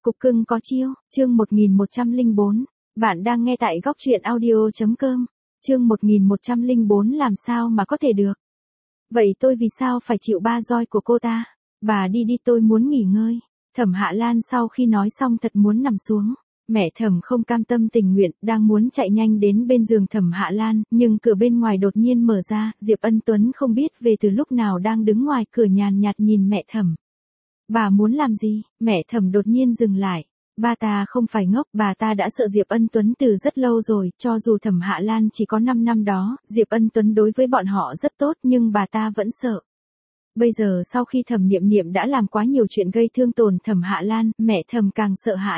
Cục cưng có chiêu, chương 1104. Bạn đang nghe tại góc truyện audio.com. Chương 1104 làm sao mà có thể được. Vậy tôi vì sao phải chịu ba roi của cô ta? Bà đi đi, tôi muốn nghỉ ngơi. Thẩm Hạ Lan sau khi nói xong thật muốn nằm xuống. Mẹ Thẩm không cam tâm tình nguyện, đang muốn chạy nhanh đến bên giường Thẩm Hạ Lan, nhưng cửa bên ngoài đột nhiên mở ra, Diệp Ân Tuấn không biết về từ lúc nào đang đứng ngoài cửa nhàn nhạt nhìn mẹ Thẩm. Bà muốn làm gì? Mẹ Thẩm đột nhiên dừng lại. Ba ta không phải ngốc, bà ta đã sợ Diệp Ân Tuấn từ rất lâu rồi, cho dù Thẩm Hạ Lan chỉ có 5 năm đó, Diệp Ân Tuấn đối với bọn họ rất tốt nhưng bà ta vẫn sợ. Bây giờ sau khi Thẩm Niệm Niệm đã làm quá nhiều chuyện gây thương tổn Thẩm Hạ Lan, mẹ Thẩm càng sợ hãi.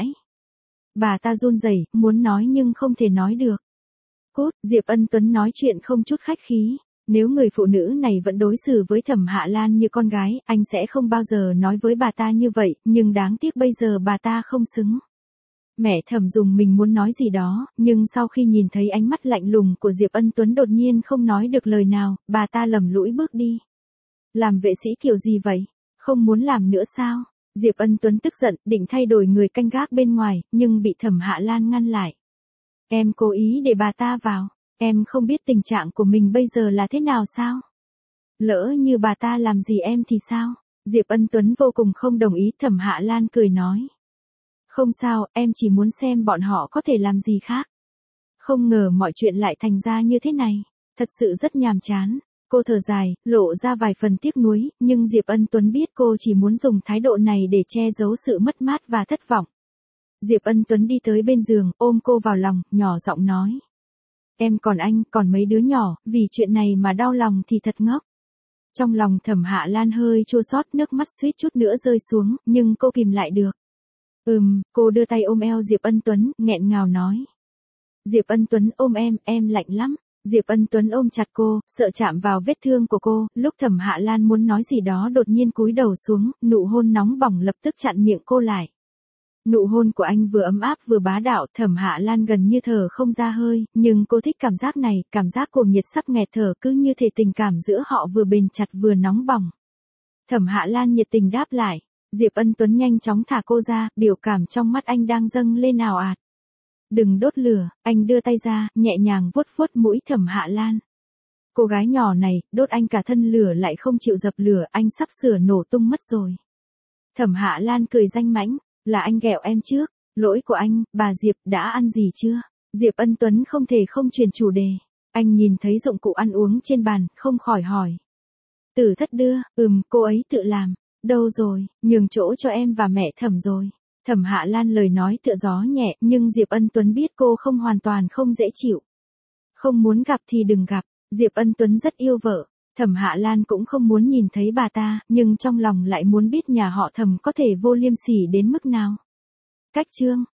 Bà ta run rẩy, muốn nói nhưng không thể nói được. Cút, Diệp Ân Tuấn nói chuyện không chút khách khí. Nếu người phụ nữ này vẫn đối xử với Thẩm Hạ Lan như con gái, anh sẽ không bao giờ nói với bà ta như vậy, nhưng đáng tiếc bây giờ bà ta không xứng. Mẹ Thẩm dùng mình muốn nói gì đó, nhưng sau khi nhìn thấy ánh mắt lạnh lùng của Diệp Ân Tuấn đột nhiên không nói được lời nào, bà ta lầm lũi bước đi. Làm vệ sĩ kiểu gì vậy? Không muốn làm nữa sao? Diệp Ân Tuấn tức giận, định thay đổi người canh gác bên ngoài, nhưng bị Thẩm Hạ Lan ngăn lại. Em cố ý để bà ta vào. Em không biết tình trạng của mình bây giờ là thế nào sao? Lỡ như bà ta làm gì em thì sao? Diệp Ân Tuấn vô cùng không đồng ý. Thẩm Hạ Lan cười nói. Không sao, em chỉ muốn xem bọn họ có thể làm gì khác. Không ngờ mọi chuyện lại thành ra như thế này. Thật sự rất nhàm chán. Cô thở dài, lộ ra vài phần tiếc nuối, nhưng Diệp Ân Tuấn biết cô chỉ muốn dùng thái độ này để che giấu sự mất mát và thất vọng. Diệp Ân Tuấn đi tới bên giường, ôm cô vào lòng, nhỏ giọng nói. Em còn anh, còn mấy đứa nhỏ, vì chuyện này mà đau lòng thì thật ngốc. Trong lòng Thẩm Hạ Lan hơi chua xót, nước mắt suýt chút nữa rơi xuống, nhưng cô kìm lại được. Cô đưa tay ôm eo Diệp Ân Tuấn, nghẹn ngào nói. Diệp Ân Tuấn ôm em lạnh lắm. Diệp Ân Tuấn ôm chặt cô, sợ chạm vào vết thương của cô, lúc Thẩm Hạ Lan muốn nói gì đó đột nhiên cúi đầu xuống, nụ hôn nóng bỏng lập tức chặn miệng cô lại. Nụ hôn của anh vừa ấm áp vừa bá đạo, Thẩm Hạ Lan gần như thở không ra hơi, nhưng cô thích cảm giác này, cảm giác cuồng nhiệt sắp nghẹt thở, cứ như thể tình cảm giữa họ vừa bền chặt vừa nóng bỏng. Thẩm Hạ Lan nhiệt tình đáp lại, Diệp Ân Tuấn nhanh chóng thả cô ra, biểu cảm trong mắt anh đang dâng lên ào ạt. Đừng đốt lửa, anh đưa tay ra, nhẹ nhàng vuốt vuốt mũi Thẩm Hạ Lan. Cô gái nhỏ này, đốt anh cả thân lửa lại không chịu dập lửa, anh sắp sửa nổ tung mất rồi. Thẩm Hạ Lan cười danh mãnh. Là anh ghẹo em trước, lỗi của anh, bà Diệp đã ăn gì chưa? Diệp Ân Tuấn không thể không chuyển chủ đề. Anh nhìn thấy dụng cụ ăn uống trên bàn, không khỏi hỏi. Tử Thất đưa, cô ấy tự làm. Đâu rồi, nhường chỗ cho em và mẹ Thẩm rồi. Thẩm Hạ Lan lời nói tựa gió nhẹ, nhưng Diệp Ân Tuấn biết cô không hoàn toàn không dễ chịu. Không muốn gặp thì đừng gặp, Diệp Ân Tuấn rất yêu vợ. Thẩm Hạ Lan cũng không muốn nhìn thấy bà ta, nhưng trong lòng lại muốn biết nhà họ Thẩm có thể vô liêm sỉ đến mức nào. Cách chương